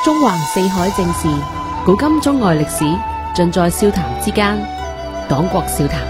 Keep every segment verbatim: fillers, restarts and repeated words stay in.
中橫四海正事，古今中外歷史，盡在笑談之間。廣國笑談。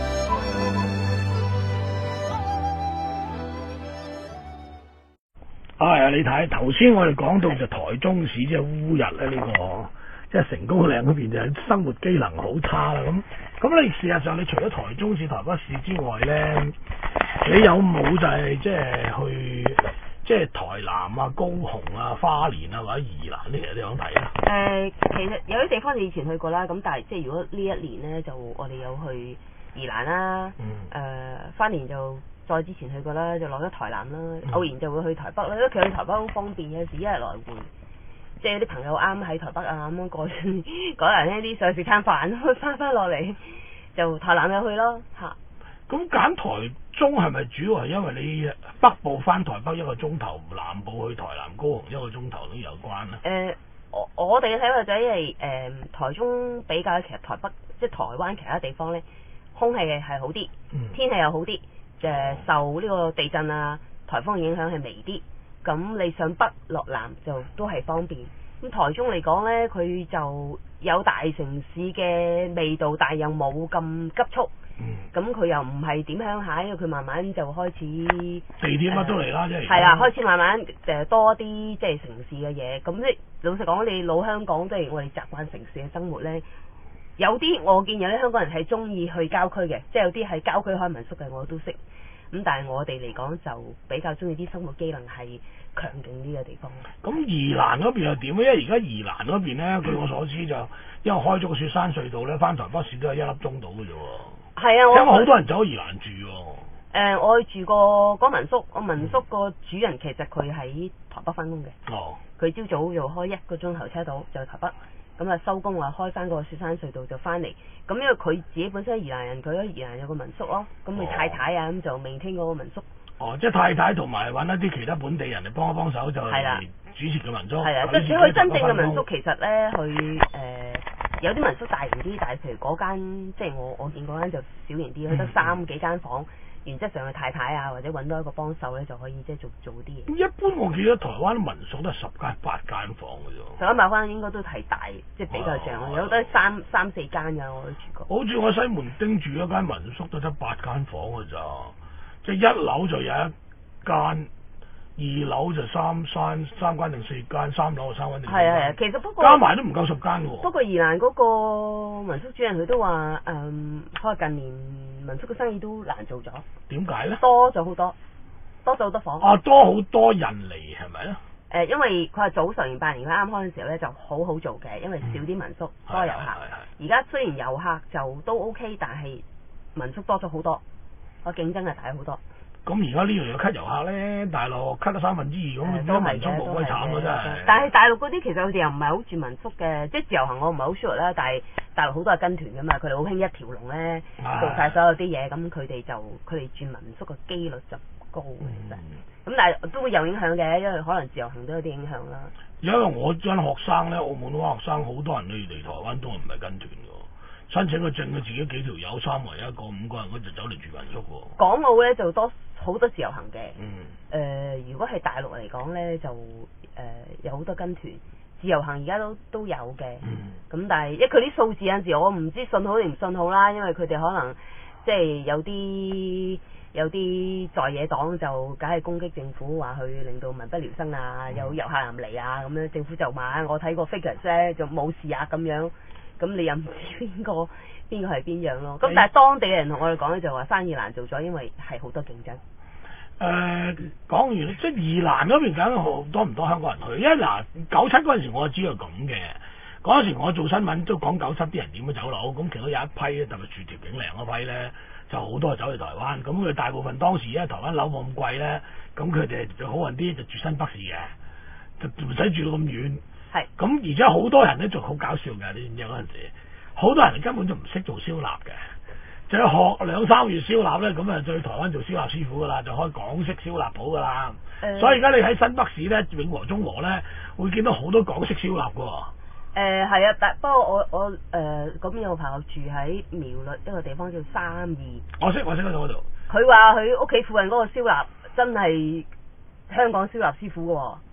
係啊，你睇頭先我哋講到就台中市即係烏日咧，呢個即係成功嶺嗰邊就係生活機能好差啦。咁咁你事實上你除咗台中市、台北市之外咧，你有冇就係即係去即係台南啊、高雄啊、花蓮啊或者宜蘭呢？你想睇啊？ 誒、呃，其實有啲地方你以前去過啦，咁但係即係如果呢一年咧，就我哋有去宜蘭啦，誒、 嗯呃，花蓮就再之前去過啦，就落咗台南啦，嗯、偶然就會去台北啦，因為其實去台北好方便，有時一日來回，即係有啲朋友啱喺台北啊咁樣過嗰日呢啲上去食餐飯，翻翻落嚟就台南又去咯嚇。 咁揀台中係咪主要係因為你北部翻台北一個鐘頭，南部去台南高雄一個鐘頭都有關咧？ 誒、呃，我我哋嘅睇法就係誒台中比較其實台北即係台灣其他地方咧，空氣係好啲， 嗯、 天氣又好啲，誒、呃、受呢個地震啊、颱風影響係微啲。咁你上北落南就都係方便。咁台中嚟講咧，佢就有大城市嘅味道，但係又冇咁急促。咁佢、嗯、又唔係點鄉下，因為佢慢慢就開始地鐵乜都嚟啦，即係係啦，開始慢慢誒多啲即係城市嘅嘢。咁即係老實講，你老香港即係我哋習慣城市嘅生活咧，有啲我見有啲香港人係中意去郊區嘅，即係有啲係郊區開民宿嘅，我都識。咁但係我哋嚟講就比較中意啲生活機能係強勁啲嘅地方。 咁宜蘭嗰邊又點咧？因為而家宜蘭嗰邊咧，據我所知就因為開咗個雪山隧道咧，翻台北市都係一粒鐘到嘅啫喎。係啊，聽講好多人走宜蘭住喎。誒、 呃，我去住過嗰民宿，我民宿個主人其實佢喺台北翻工嘅。哦。佢朝早就開一個鐘頭車到就去台北，咁啊收工啊開翻個雪山隧道就翻嚟。咁因為佢自己本身係宜蘭人，佢喺宜蘭有個民宿咯，咁佢太太啊咁就maintain嗰個民宿。哦， 即係太太同埋揾一啲其他本地人嚟幫一幫手就係主持嘅民宿。 係啊，即係佢真正嘅民宿其實咧，佢誒、呃、有啲民宿大型啲，但係譬如嗰間即係我我見嗰間就小型啲，佢得三幾間房，原則上嘅太太啊或者揾到一個幫手咧就可以即係做做啲嘢。 一般我記得台灣民宿都係十間八間房嘅啫。 十間八間應該都係大，即係比較正，哦、有得三三四間㗎，我都住過。 好似我西門町住一間民宿都得八間房㗎咋。即係一樓就有一間，二樓就三三三間定四間，三樓就三間定四間。係啊係啊，其實不過加埋都唔夠十間喎。 不過宜蘭嗰個民宿主人佢都話，誒、嗯，可能近年民宿嘅生意都難做咗。點解咧？多咗好多，多咗好多房。啊， 多好多人嚟係咪咧？誒、 呃，因為佢係早十年八年佢啱開嘅時候咧就好好做嘅，因為少啲民宿，嗯、多遊客。而家雖然遊客就都 OK， 但係民宿多咗好多。個競爭係大好多。 咁而家呢樣嘢 cut 遊客咧，大陸 cut 咗三分之二咁，都民宿冇鬼慘咯，真係。 但係大陸嗰啲其實佢哋又唔係好住民宿嘅，即係自由行我唔係好 sure 啦。但係大陸好多係跟團㗎嘛，佢哋好興一條龍咧，做晒所有啲嘢，咁佢哋就佢哋住民宿嘅機率就高其實。咁、嗯、但係都會有影響嘅，因為可能自由行都有啲影響啦。 因為我間學生咧，澳門嗰班學生好多人去嚟台灣都係唔係跟團㗎。申請個證佢自己幾條友三圍一個五個人嗰就走嚟住民宿喎。港澳咧就多好多自由行嘅。 嗯。 誒、呃，如果係大陸嚟講咧，就誒、呃、有好多跟團自由行而家都都有嘅。嗯。咁但係，因為佢啲數字有陣時我唔知信好定唔信好啦，因為佢哋可能即係有啲有啲在野黨就梗係攻擊政府，話佢令到民不聊生啊，嗯、有遊客唔嚟啊，咁樣政府就話我睇過 figures 咧就冇事啊咁樣。咁你又唔知邊個邊個係邊樣咯？咁但係當地嘅人同我哋講咧，就話生意難做咗，因為係好多競爭。誒、 呃，講完即係宜蘭嗰邊梗好多唔多香港人去？因為嗱九七嗰陣時我就知道咁嘅，嗰陣時我做新聞都講九七啲人點樣走佬，咁其中有一批咧，特別住條景嶺嗰批咧，就好多走去台灣。咁佢大部分當時因為台灣樓冇咁貴咧，咁佢哋就好運啲就住新北市嘅，就唔使住到咁遠。係，咁而且好多人咧仲好搞笑嘅，你知唔知嗰陣時？好多人根本就唔識做燒臘嘅，就要學兩三月燒臘咧，咁啊就去台灣做燒臘師傅噶啦，就開港式燒臘鋪噶啦。呃、所以而家你喺新北市咧，永和中和咧，會見到好多港式燒臘噶。誒、 呃，係啊，但不過我我誒咁有個朋友住喺苗栗一個地方叫三義。我識我識嗰度嗰度。佢話佢屋企附近嗰個燒臘真係香港燒臘師傅噶。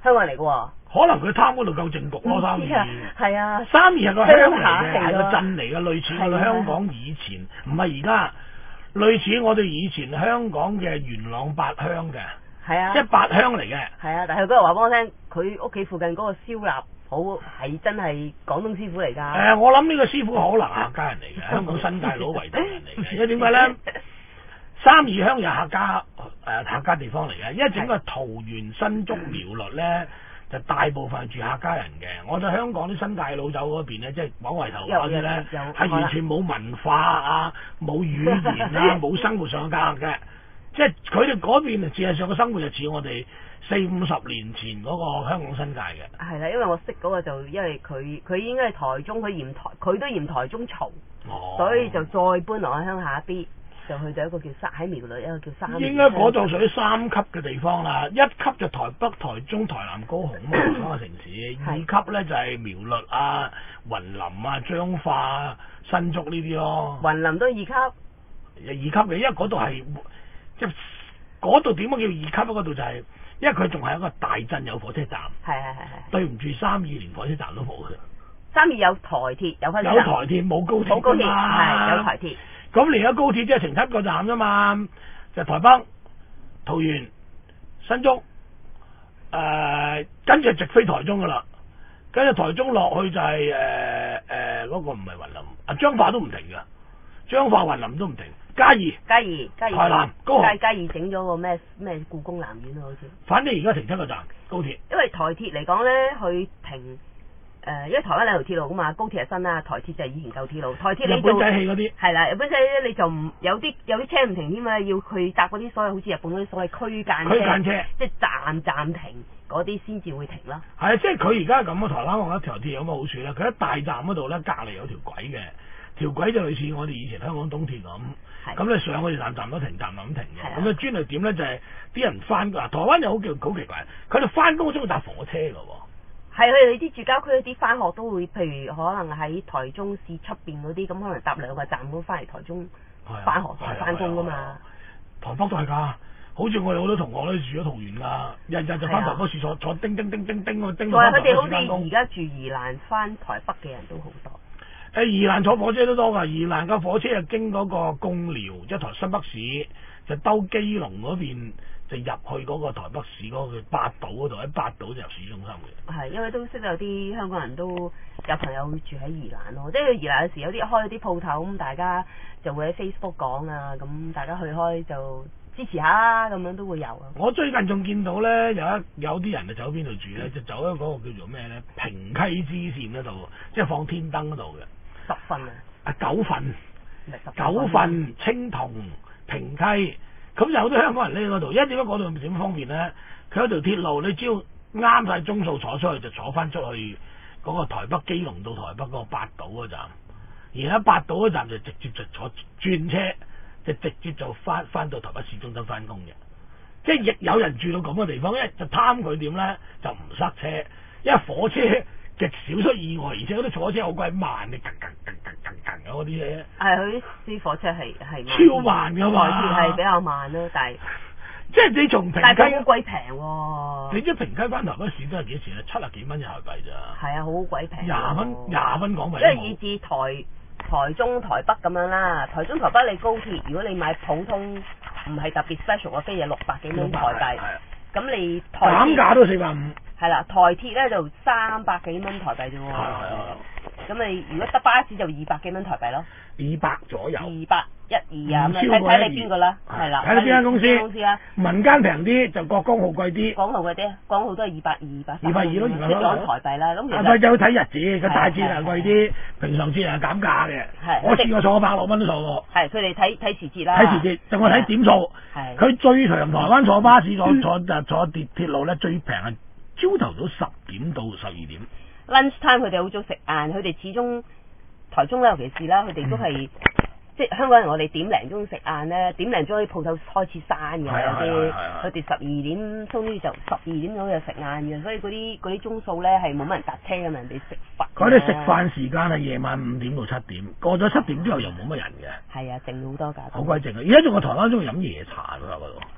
香港人嚟嘅喎。 可能佢貪嗰度夠正局咯，三二。 係啊。 三二係個鄉嚟嘅，係個鄉下鎮嚟嘅，類似我哋香港以前，唔係而家，類似我哋以前香港嘅元朗八鄉嘅。 係啊。 即係八鄉嚟嘅。 係啊，但係佢嗰日話俾我聽，佢屋企附近嗰個燒臘鋪係真係廣東師傅嚟㗎。誒、 呃，我諗呢個師傅可能係客家人嚟嘅，香港新界佬為大人嚟嘅。因為點解咧？三二鄉有客家誒、呃、客家地方嚟嘅，因為整個桃園新竹苗栗咧。就大部分住客家人嘅，我哋香港啲新界佬走嗰邊咧，即係往圍頭嗰啲咧，係完全冇文化啊、冇語言啊、冇生活上嘅價值嘅，即係佢哋嗰邊事實上嘅生活就似我哋四五十年前嗰個香港新界嘅。係啦， 因為我識嗰個就因為佢佢應該係台中，佢嫌台佢都嫌台中嘈， 哦、 所以就再搬落去鄉下啲。就去到一個叫三喺苗栗一個叫三， 應該嗰度屬於三級嘅地方啦。一級就台北、台中、台南、高雄咁嘅三個城市，二級咧就係、是、苗栗啊、雲林啊、彰化啊、新竹呢啲咯。 雲林都二級， 二級嘅，因為嗰度係即係嗰度點解叫二級啊？嗰度就係、是、因為佢仲係一個大鎮有火車站。係係係係。對唔住，三二連火車站都冇嘅。三二有台鐵有火車站。有台鐵冇高鐵。冇高鐵係有台鐵。咁而家高鐵即係成七個站啫嘛，就係、台北、桃園、新竹，誒、呃，跟住直飛台中噶啦，跟住台中落去就係誒誒嗰個唔係雲林，啊彰化都唔停噶，彰化雲林都唔停，嘉義、嘉義、嘉義、台南、高雄、嘉嘉義整咗個咩咩故宮南院啊好似，反正而家停七個站高鐵，因為台鐵嚟講咧，佢停。誒、呃，因為台灣兩條鐵路噶嘛，高鐵係新啦，台鐵就係以前舊鐵路。台鐵你就日本仔氣嗰啲係啦，日本仔咧你就唔有啲有啲車唔停添啊，要去搭嗰啲所謂好似日本嗰啲所謂區間車，區間車即係站站停嗰啲先至會停啦。係啊，即係佢而家咁啊，台灣我覺得條鐵有乜好處咧？佢喺大站嗰度咧，隔離有條軌嘅，條軌就類似我哋以前香港東鐵咁。咁你上嗰條站站都停，站站咁停嘅。咁啊專嚟點咧就係、是、啲人翻嗱，台灣又好叫好奇怪，佢哋翻工中意搭火車㗎喎。係佢哋啲住郊區嗰啲翻學都會，譬如可能喺台中市出邊嗰啲，咁可能搭兩個站咁翻嚟台中翻學同翻工噶嘛。台北都係㗎，好似我哋好多同學都住咗桃園㗎，日日就翻台北市坐坐叮叮叮叮叮咁叮到翻台北市翻工。佢哋好似而家住宜蘭翻台北嘅人都好多。誒宜蘭坐火車都多㗎，宜蘭嘅火車就經嗰個貢寮，即係台新北市，就兜基隆嗰邊。就入去嗰個台北市嗰個八島嗰度，喺八島就入市中心嘅。係，因為都識得有啲香港人都有朋友住喺宜蘭咯，即係宜蘭有時有啲開啲鋪頭咁，大家就會喺 Facebook 講啊，咁大家去開就支持下啦，咁樣都會有啊。我最近仲見到咧，有一有啲人就走邊度住咧，就走喺嗰個叫做咩咧，平溪支線嗰度，即係放天燈嗰度嘅。十份啊？啊九份，九份青銅平溪。咁有好多香港人匿嗰度，因為點解嗰度點方便咧？佢有條鐵路，你只要啱晒鐘數坐出去，就坐翻出去嗰個台北基隆到台北嗰個八島嗰站，而喺八島嗰站就直接就坐轉車，就直接就翻翻到台北市中心翻工嘅。即係亦有人住到咁嘅地方，因為就貪佢點咧，就唔塞車，因為火車極少出意外，而且嗰啲火車好鬼慢嘅，嗰啲嘢。係佢啲火車係係超慢㗎嘛，台鐵係比較慢咯，但係即係你從平溪好鬼平喎。你知平溪翻台北市都係幾錢啊？七啊幾蚊人民幣咋？係啊，好鬼平。廿蚊廿蚊港幣。即係以至台台中台北咁樣啦，台中台北你高鐵，如果你買普通唔係特別 special 嘅飛嘢，六百幾蚊台幣。咁你台減價都四百五。係啦，台鐵咧就三百幾蚊台幣啫喎。係啊。咁你如果得巴士就二百幾蚊台幣咯。二百左右。二百一二啊，咁睇睇你邊個啦。係啦。睇你邊間公司。公司啦。民間平啲就國光號貴啲。港號貴啲，港號都係二百二百。二百二咯，二百咯。台幣啦，咁其實。啊，有睇日子，個大節係貴啲，平常節係減價嘅。係。我試過坐百六蚊都坐過。係，佢哋睇睇時節啦。睇時節，就我睇點數。係。佢最長台灣坐巴士坐坐就坐鐵鐵路咧，最平係朝頭早十點到十二點。lunch time 佢哋好早食晏，佢哋始終台中咧，尤其是啦，佢哋都係、嗯、即係香港人，我哋點零鐘食晏咧，點零鐘啲鋪頭開始閂嘅，有啲佢哋十二點終於就十二點鐘就食晏嘅，所以嗰啲嗰啲鐘數咧係冇乜人搭車咁，人哋食飯。嗰啲食飯時間係夜晚五點到七點，過咗七點之後又冇乜人嘅。係啊，靜好多㗎。好鬼靜啊！而家仲有台灣中意飲夜茶㗎嗰度。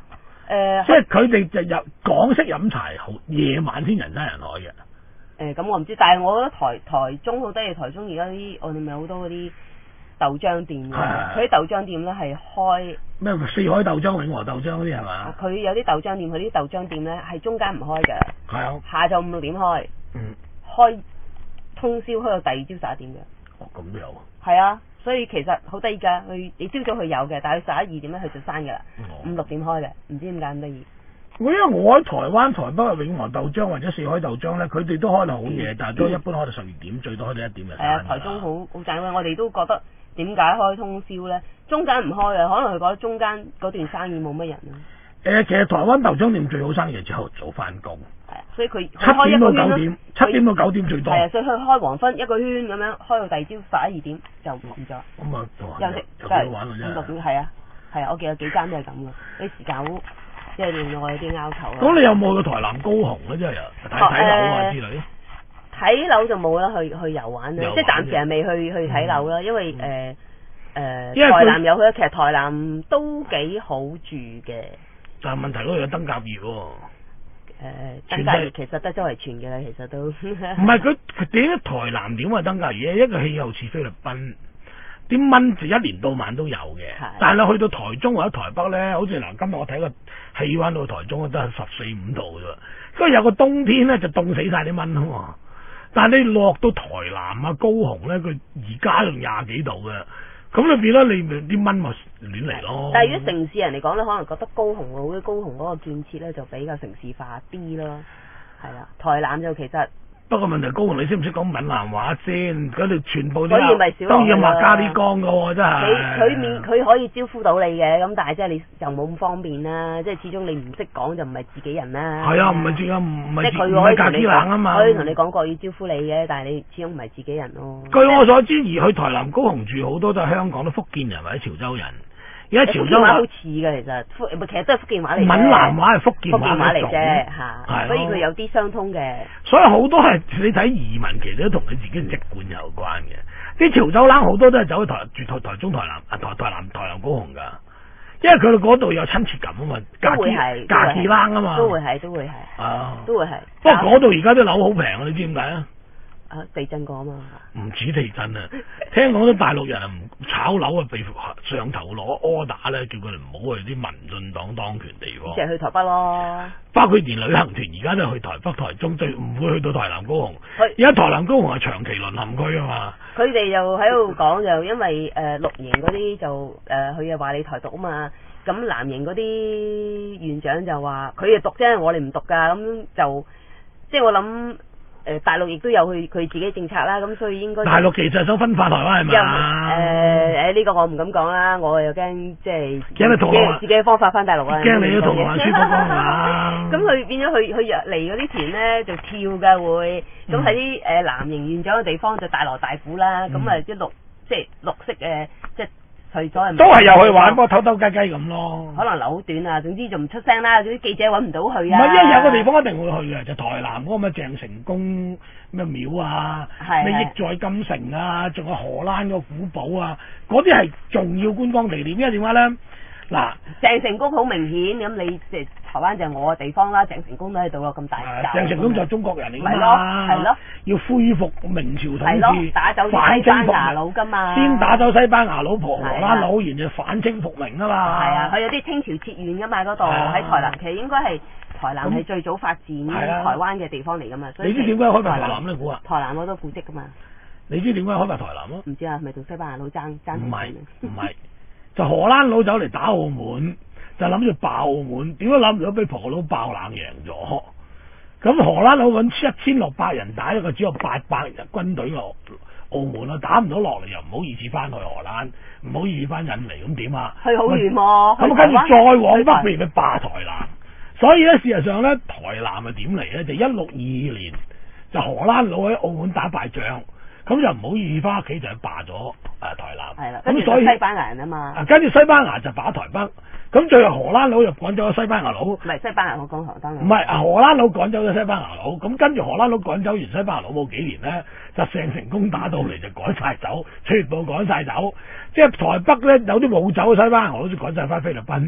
誒， 即係佢哋就入港式飲茶，好夜晚先人山人海嘅。 誒咁、呃、我唔知，但係我覺得台台中好得意，台中而家啲我哋咪好多嗰啲豆漿店嘅，佢啲豆漿店咧係開咩四海豆漿、永和豆漿嗰啲係嘛？ 佢有啲豆漿店，佢啲豆漿店咧係中間唔開嘅， 係啊， 下晝五六點開， 嗯， 開通宵開到第二朝十一點嘅。 哦，咁都有。 係啊，所以其實好得意㗎，佢你朝早佢有嘅，但係十一二點咧佢就閂㗎啦，五六點開嘅，唔知點解咁得意。 我因為我喺台灣台北嘅永和豆漿或者四海豆漿咧，佢哋都開到好夜，嗯、但係都一般開到十二點，最多開到一點就閂。係啊， 台中好好正嘅，我哋都覺得點解開通宵咧？中間唔開啊，可能佢覺得中間嗰段生意冇乜人啊。誒、 呃，其實台灣豆漿店最好生意之後早翻工。 係啊，所以佢七點到九點，七點到九點最多。 係啊，所以佢開黃昏一個圈咁樣，開到第二朝十一二點就唔咗。 咁啊， 休息就幾好玩㗎真係。 六點係啊，係啊，我見有幾間都係咁嘅，啲時間好。即係令到我有啲拗頭。 咁你有冇去台南高雄咧？真係睇睇樓啊之類。 睇樓就冇啦，去去遊玩啦， 玩即係暫時係未去去睇樓啦，因為誒誒、呃呃、 因為台南有去，其實台南都幾好住嘅。 但係問題嗰度有登革熱喎。 誒登革熱其實得周圍傳嘅啦，其實都。唔係佢佢點解台南點會登革熱？一個氣候似菲律賓。啲蚊就一年到晚都有嘅，的但係你去到台中或者台北咧，好似嗱今日我睇個氣溫到台中都係十四五度啫，所以有個冬天咧就凍死晒啲蚊啊嘛。但係你落到台南啊高雄咧，佢而家仲廿幾度嘅，咁你變咗你啲蚊咪亂嚟咯。 但係如果城市人嚟講咧，可能覺得高雄好啲，高雄嗰個建設咧就比較城市化啲咯。係啦，台南就其實。 不過問題高雄你識唔識講閩南話先？嗰度全部都可以咪少當然話加啲光㗎喎，真係。 佢佢面佢可以招呼到你嘅，咁但係即係你又冇咁方便啦。即係始終你唔識講就唔係自己人啦。 係啊，唔係自己，唔係即係佢唔係格之冷啊嘛。 可以同你講國語招呼你嘅，但係你始終唔係自己人咯。 據我所知，而去台南高雄住好多都係香港，都福建人或者潮州人。而家潮州話好似嘅，其實福其實都係福建話嚟嘅。 閩南話係福建話嚟啫，嚇，所以佢有啲相通嘅。 所以好多係你睇移民，其實都同你自己籍貫有關嘅。啲潮州冷好多都係走去台住台台中、台南啊台台南台南高雄㗎，因為佢哋嗰度有親切感啊嘛， 都會係假期冷啊嘛， 都會係都會係啊， 都會係。 不過嗰度而家啲樓好平啊，你知點解啊？ 啊！地震過啊嘛， 唔止地震啊！聽講啲大陸人啊唔炒樓啊，被上頭攞 order 咧，叫佢哋唔好去啲民進黨當權地方。 即係去台北咯。包括連旅行團而家都去台北、台中，最唔會去到台南高雄。而家台南高雄係長期淪陷區啊嘛。 佢哋又喺度講，就因為誒綠營嗰啲就誒佢又話你台獨啊嘛，咁藍營嗰啲院長就話佢哋獨啫，我哋唔獨㗎，咁就即係我諗。誒大陸亦都有佢佢自己政策啦，咁所以應該大陸其實想分化台灣係咪啊？ 誒誒呢個我唔敢講啦，我又驚即係驚你同我自己嘅方法翻大陸啊！ 驚你都同我話輸光光啊！ 咁佢變咗佢佢入嚟嗰啲團咧就跳㗎會，咁喺啲誒藍營院長嘅地方就大鑼大鼓啦，咁啊啲綠即係綠色誒即係。除咗都係又去玩，不過偷偷雞雞咁咯。 可能留好短啊，總之就唔出聲啦。啲記者揾唔到佢啊。 唔係，因為有個地方一定會去嘅，就台南嗰個咩鄭成功咩廟啊，咩益在金城啊，仲有荷蘭嗰個古堡啊，嗰啲係重要觀光地點。因為點解咧？嗱， 鄭成功好明顯，咁你即係台灣就係我嘅地方啦。鄭成功都喺度咯，咁大嚿。鄭成功就係中國人嚟㗎嘛。 係咯，係咯。要恢復明朝統治， 打走西班牙佬㗎嘛。 先打走西班牙佬、荷蘭佬，然後反清復明啊嘛。 係啊，佢有啲清朝設縣㗎嘛，嗰度喺台南，其實應該係台南係最早發展台灣嘅地方嚟㗎嘛。 你知點解開發台南咧？估啊？ 台南好多古蹟㗎嘛。 你知點解開發台南咯？ 唔知啊，咪同西班牙佬爭爭？ 唔係唔係。就荷蘭佬走嚟打澳門，就諗住爆澳門，點都諗唔到俾葡佬爆冷贏咗。咁荷蘭佬揾一千六百人打一個只有八百人軍隊落澳門啦，打唔到落嚟又唔好意思翻去荷蘭，唔好意思翻印尼，咁點啊？ 去好遠喎。 咁跟住再往北，譬如佢霸台南。所以咧，事實上咧，台南係點嚟咧？就一六二二年就荷蘭佬喺澳門打敗仗。咁就唔好意思翻屋企就霸咗誒台南， 係啦，咁所以西班牙人啊嘛， 啊跟住西班牙就打台北，咁最後荷蘭佬就趕走咗西班牙佬，唔係西班牙佬講荷蘭佬， 唔係啊荷蘭佬趕走咗西班牙佬，咁跟住荷蘭佬趕走完西班牙佬冇幾年咧，就鄭成功打到嚟就趕晒走，全部趕晒走，即係台北咧有啲冇走嘅西班牙佬就趕晒翻菲律賓。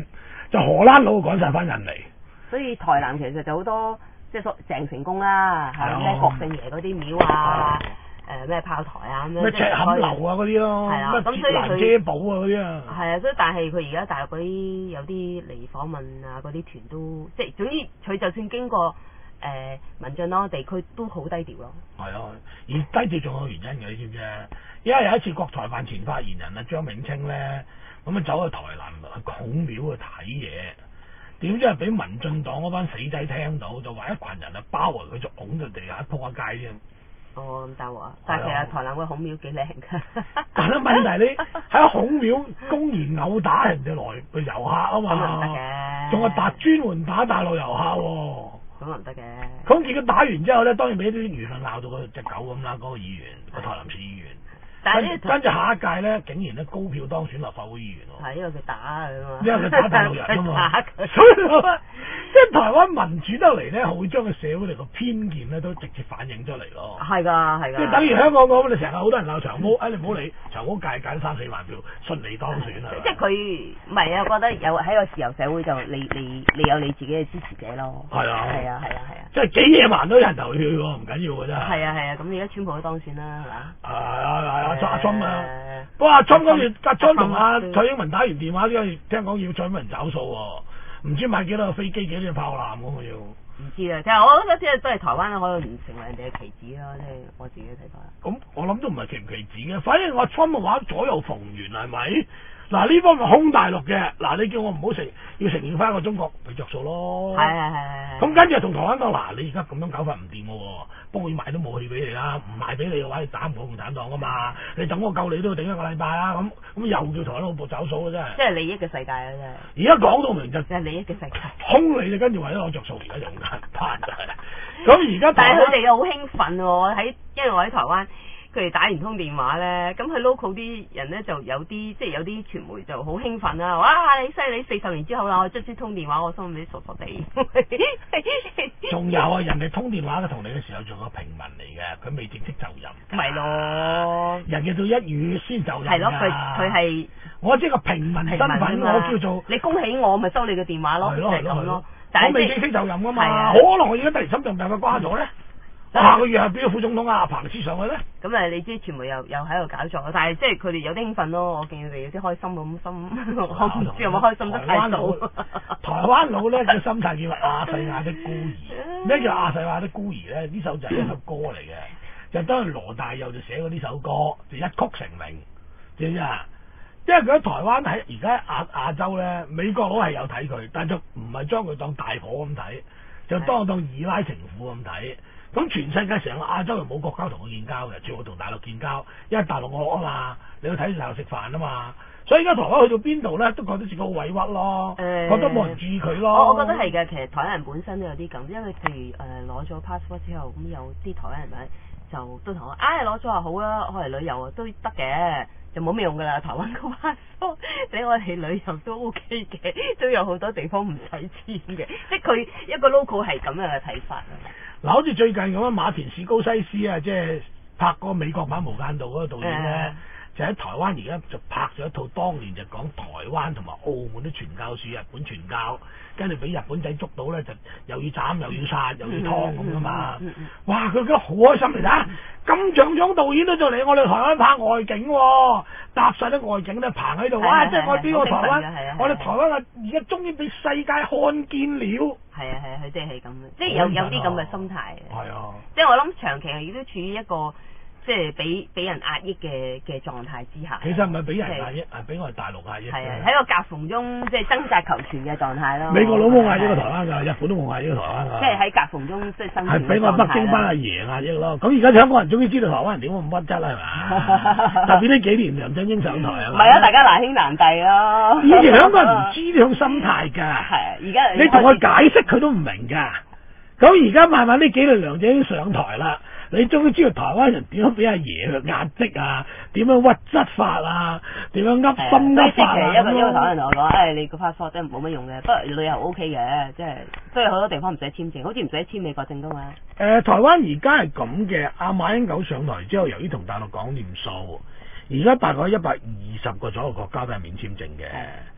就荷蘭佬趕晒翻印尼。 所以台南其實就好多即係所鄭成功啦，係咩係郭姓爺嗰啲廟啊，誒咩炮台啊咁樣， 咩赤坎樓啊嗰啲咯， 係啦， 咩咁所以蘭佢遮堡啊嗰啲啊。 係啊，所以但係佢而家大陸嗰啲有啲嚟訪問啊，嗰啲團都即係總之佢就算經過。誒、呃、民進黨嘅地區都好低調咯。係啊，而低調仲有原因嘅，你知唔知啊？因為有一次國台辦前發言人啊張永清咧，咁啊走去台南去孔廟去睇嘢，點知係俾民進黨嗰班死仔聽到，就話一群人啊包圍佢，就拱到地下撲下街啫。 哦，咁大鑊啊！但係其實台南個孔廟幾靚㗎。 但係問題你喺孔廟公然毆打人哋來嘅遊客啊嘛， 咁唔得嘅， 仲係打專門打大陸遊客喎。 咁唔得嘅。 咁結果打完之後咧，當然俾啲輿論鬧到佢隻狗咁啦，嗰、那個議員，個台南市議員。 但係呢跟住下一屆咧，竟然咧高票當選立法會議員喎。 係因為佢打佢啊嘛。 因為佢打大陸人啊嘛。 打所以即係台灣民主得嚟咧，會將個社會嚟個偏見咧都直接反映出嚟咯。 係㗎，係㗎。 即係等於香港咁，你成日好多人鬧長毛，哎你唔好理長毛界揀三四萬票順利當選啊。 即係佢唔係啊，我覺得有喺個自由社會就你你你有你自己嘅支持者咯。 係啊。係啊係啊係啊。 即係幾野蠻都有人投票喎，唔緊要㗎真係。 係啊係啊，咁而家川普都當選啦，係嘛？ 係啊係啊，阿春啊。不過阿春跟住阿春同阿蔡英文打完電話之後，聽講要蔡英文找數喎。唔知買幾多個飛機，幾多隻炮艦咁我要。 唔知啊，其實我覺得即係都係台灣可以唔成為人哋嘅棋子咯，即係我自己嘅睇法。 咁我諗都唔係棋唔棋子嘅，反正我川嘅話左右逢源係咪？嗱呢方面空大陸嘅，嗱你叫我唔好承要承認翻個中國咪着數咯。 係係係係。 咁跟住同台灣講嗱，你而家咁樣搞法唔掂嘅喎，幫我要賣都武器俾你啦，唔賣俾你嘅話，你打唔過共產黨噶嘛，你等我救你都要頂一個禮拜啦，咁咁又叫台灣老部走數嘅真係。 即係利益嘅世界啊真係。 而家講到明就即係利益嘅世界。 空你就跟住為咗攞着數，而家就咁簡單就係。咁而家但係佢哋又好興奮喎，喺因為我喺台灣。佢哋打完通電話咧，咁佢 local 啲人咧就有啲即係有啲傳媒就好興奮啦！哇，你犀利！四十年之後啦，我卒之通電話，我心裏傻傻地。 仲有啊，人哋通電話嘅同你嘅時候仲有平民嚟嘅，佢未正式就任。 咪咯， 人哋到一月先就任㗎。 係咯，佢佢係我即係個平民身份，我叫做你恭喜我，咪收你嘅電話咯， 係咯係咁咯。 我未正式就任㗎嘛，可能我而家突然心臟病發瓜咗咧。下個月係邊個副總統啊？阿彭斯上去咧？ 咁誒，你知傳媒又又喺度搞作，但係即係佢哋有啲興奮咯。我見佢哋有啲開心咁心，我唔知有冇開心得太早。 台灣佬咧嘅心態叫亞細亞的孤兒。咩叫亞細亞的孤兒咧？呢首就係一首歌嚟嘅，就當係羅大佑就寫過呢首歌，就一曲成名，知唔知啊？因為佢喺台灣喺而家亞亞洲咧，美國佬係有睇佢，但係就唔係將佢當大婆咁睇，就當當二奶情婦咁睇。咁全世界成個亞洲又冇國家同佢建交嘅，全部同大陸建交，因為大陸惡啊嘛，你去睇大陸食飯啊嘛，所以而家台灣去到邊度咧，都覺得自己好委屈咯，欸、覺得冇人注意佢咯。 我我覺得係嘅，其實台灣人本身都有啲咁，因為譬如誒攞咗 passport 之後，咁有啲台灣人咪就都同我，唉攞咗就好啦，我嚟旅遊啊都得嘅，就冇咩用㗎啦。台灣個 passport 俾我哋旅遊都 OK 嘅，都有好多地方唔使簽嘅，即係佢一個 local 係咁樣嘅睇法啊。 嗱，好似最近咁樣，馬田史高西斯啊，即係拍嗰個美國版無間道嗰個導演咧，嗯、就喺台灣而家就拍咗一套，當年就講台灣同埋澳門啲傳教士，日本傳教，跟住俾日本仔捉到咧，就又要斬又要殺又要劏咁噶嘛，嗯嗯嗯、哇！佢覺得好開心嚟㗎，金像獎導演都就嚟我哋台灣拍外景喎、哦，搭晒啲外景咧，棚喺度，哇！即係我哋呢個台灣，我哋台灣啊，而家終於俾世界看見了。 係啊係啊，佢即係係咁嘅，即係有有啲咁嘅心態嘅。 係啊， 即係我諗長期亦都處於一個即係俾俾人壓抑嘅嘅狀態之下。 其實唔係俾人壓抑，係俾我哋大陸壓抑。 係啊，喺個夾縫中即係掙扎求存嘅狀態咯。 美國佬冇壓抑過台灣㗎，日本都冇壓抑過台灣㗎。 即係喺夾縫中即係生存嘅狀態。係俾我北京班阿爺壓抑咯。咁而家香港人終於知道台灣人點解咁屈質啦，係嘛？特別呢幾年梁振英上台啊。 唔係啊，大家難兄難弟咯。 以前香港人唔知呢種心態㗎。係啊，而家你同佢解釋佢都唔明㗎。咁而家慢慢呢幾年梁振英上台啦，你終於知道台灣人點樣俾阿爺去壓迫啊，點樣屈質法啊，點樣噏心噏法啊。 一個一個台灣人同我講，誒、哎、你個 passport 真係冇乜用嘅，不過旅遊 O K 嘅，即係都有好多地方唔使簽證，好似唔使簽美國證㗎嘛。 誒、呃，台灣而家係咁嘅，阿馬英九上台之後，由於同大陸講掂數，而家大概一百二十個左右國家都係免簽證嘅。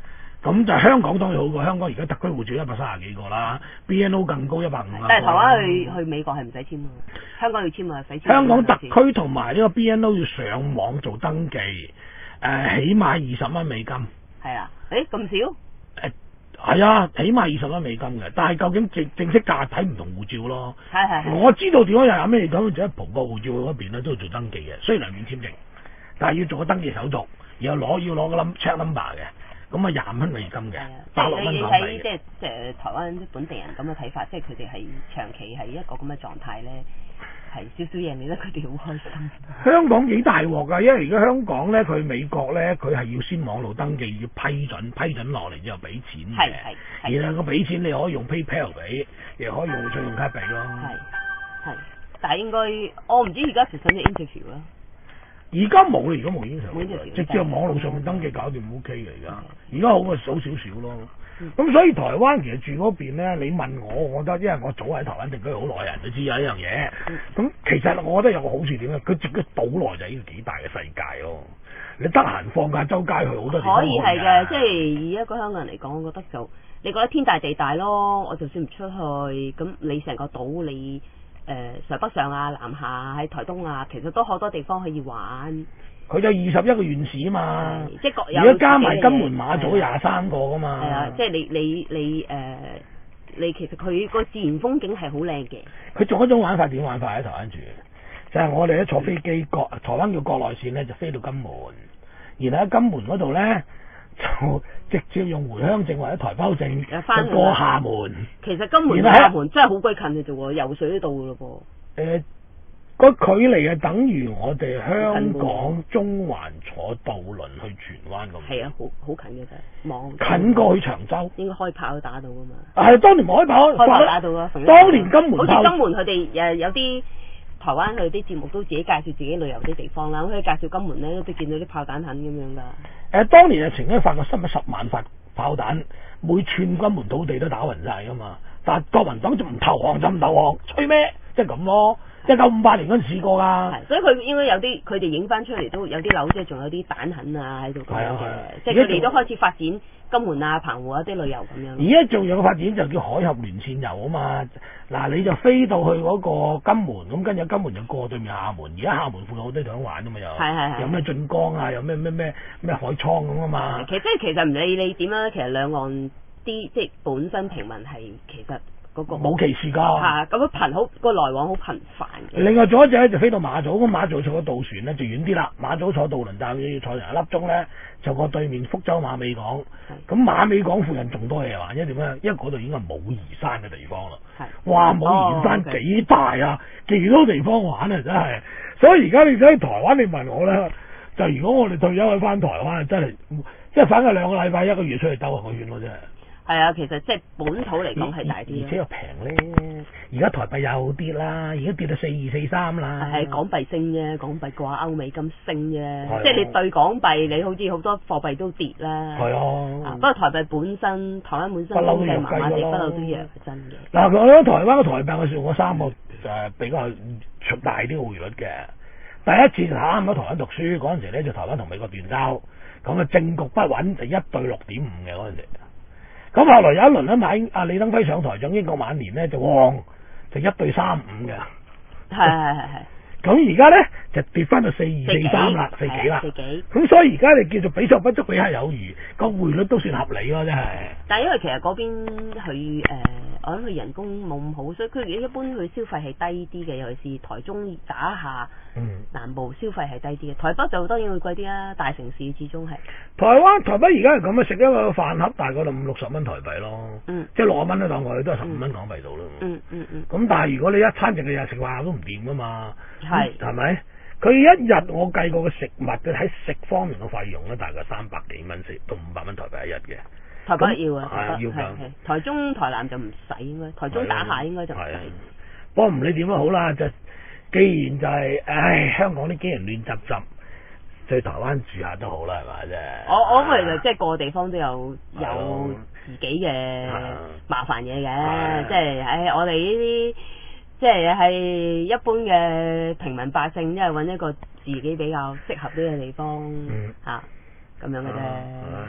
咁就香港當然好過，香港而家特區護照一百三十幾個啦 ，B N O 更高一百五啊。 但係台灣去去美國係唔使簽啊，香港要簽啊，使簽。 香港特區同埋呢個 B N O 要上網做登記，誒、呃，起碼二十蚊美金。 係啊，誒咁少？ 誒係啊，起碼二十蚊美金嘅，但係究竟正正式價睇唔同護照咯。 係係係。我知道點解又有咩咁，就喺葡國護照嗰邊咧都要做登記嘅，雖然係免簽證，但係要做個登記手續，然後攞要攞個 check number 嘅。咁啊廿蚊美金嘅，百六蚊港幣嘅。即係即係台灣本地人咁嘅睇法，即係佢哋係長期係一個咁嘅狀態咧，係少少嘢，你覺得佢哋好開心。 香港幾大鑊㗎，因為而家香港咧，佢美國咧，佢係要先網路登記，要批准，批准落嚟之後俾錢嘅。係係。然後個俾錢你可以用 PayPal 俾，亦可以用信用卡俾咯。 係係，但係應該我唔知而家實施咗 interview 啦。 而家冇啦，而家冇應酬，直接喺網絡上面登記搞掂 O K 嘅而家。而家好過少少少咯。咁、嗯、所以台灣其實住嗰邊咧，你問我，我覺得因為我早喺台灣定居好耐，人都知有一樣嘢。咁、嗯、其實我覺得有個好處點咧，佢自己島內就係一個幾大嘅世界咯。你得閒放假周街去好多地方可以係嘅，即係以一個香港人嚟講，我覺得就你覺得天大地大咯。我就算唔出去，咁你成個島你。誒、呃、上北上啊、南下喺台東啊，其實都好多地方可以玩。 佢就二十一個縣市啊嘛， 即係各有。 如果加埋金門馬祖廿三個噶嘛。係啊， 即係你你你誒、呃，你其實佢個自然風景係好靚嘅。 佢仲有一種玩法點玩法喺台灣住，就係、是、我哋咧坐飛機國台灣叫國內線咧，就飛到金門，然後喺金門嗰度咧。就直接用回鄉證或者台胞證就過廈門。其實金門廈門真係好鬼近嘅啫喎，游水都到嘅咯噃。誒，個距離係等於我哋香港中環坐渡輪去荃灣咁。係啊，好好近嘅啫，望近過去長洲。應該開炮都打到㗎嘛。係當年冇開炮，開炮打到啊！當年金門好似金門佢哋誒有啲。台灣佢啲節目都自己介紹自己旅遊啲地方啦，咁佢介紹金門咧都見到啲炮彈痕咁樣噶。誒、呃，當年啊曾經發過新聞十萬發炮彈，每寸金門土地都打暈晒噶嘛。但係國民黨就唔投降就唔投降，吹咩？即係咁咯。一九五八年嗰陣試過噶。係，所以佢應該有啲佢哋影翻出嚟都有啲樓，即係仲有啲彈痕啊喺度咁樣嘅。即係佢哋都開始發展金門啊、澎湖啊啲旅遊咁樣。而家仲有個發展就叫海峽連線遊啊嘛。嗱，你就飛到去嗰個金門，咁跟住金門就過對面廈門。而家廈門附近好多地方玩啊嘛，又係係係有咩晉江啊，有咩咩咩咩海滄咁啊嘛。其實即係其實唔理你點樣，其實兩岸啲即係本身平民係其實。嗰個冇歧視㗎，嚇咁樣頻好個來往好頻繁嘅。另外仲有一隻咧就飛到馬祖，咁馬祖坐個渡船咧就遠啲啦。馬祖坐渡輪站要坐成一粒鐘咧，就過對面福州馬尾港。咁馬尾港附近仲多嘢玩，因為點咧？因為嗰度已經係武夷山嘅地方啦。係，哇！武夷山幾大啊，幾多地方玩啊，真係。所以而家你喺台灣，你問我咧，就如果我哋退休去翻台灣，真係即係反個兩個禮拜一個月出去兜下個圈咯，真係。係啊，其實即係本土嚟講係大啲，而且又平咧。而家台幣又跌啦，而家跌到四二四三啦。係港幣升啫，港幣掛歐美金升啫。即係你對港幣，你好似好多貨幣都跌啦。係啊。不過台幣本身，台灣本身經濟麻麻地，不嬲都弱係真嘅。嗱，我覺得台灣嘅台幣我算過三個誒比較出大啲嘅匯率嘅。第一次啱喺台灣讀書嗰陣時咧，就台灣同美國斷交，咁啊政局不穩就一對六點五嘅嗰陣時。咁後來有一輪咧買阿李登輝上台掌英國晚年咧就旺，就一對三五嘅。係係係係。咁而家咧就跌翻到四二四三啦，四幾啦。四幾。咁所以而家你叫做比上不足，比下有餘，個匯率都算合理咯，真係。但係因為其實嗰邊佢誒，我諗佢人工冇咁好，所以佢一般佢消費係低啲嘅，尤其是台中打下。嗯，南部消費係低啲嘅，台北就當然會貴啲啦，大城市始終係。台灣台北而家係咁啊，食一個飯盒大概就五六十蚊台幣咯，嗯，即係六十蚊都當我哋都係十五蚊港幣到咯，嗯嗯嗯。咁、嗯嗯、但係如果你一餐淨係日食飯都唔掂噶嘛，係係咪？佢一日我計過嘅食物嘅喺食方面嘅費用咧，大概三百幾蚊食到五百蚊台幣一日嘅。台北要啊，係要㗎。台中台南就唔使應該，台中打下應該就唔使。不過唔理點都好啦，就。既然就係、是，唉，香港啲機人亂雜雜，去台灣住下都好啦，係咪啫？我我其實即係個地方都有有自己嘅麻煩嘢嘅，即係唉，我哋呢啲即係係一般嘅平民百姓，即係揾一個自己比較適合啲嘅地方嚇咁、嗯啊、樣嘅啫。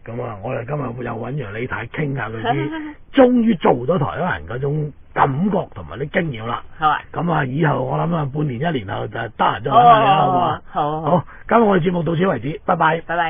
咁啊，我哋今日又揾楊李太傾下佢啲，終於做咗台灣人嗰種感覺同埋啲經驗啦。 好啊。 咁啊，以後我諗啊，半年一年後就得閒再揾下你啦，好唔好啊？ 好， 好，今日我哋節目到此為止，拜拜。 拜拜。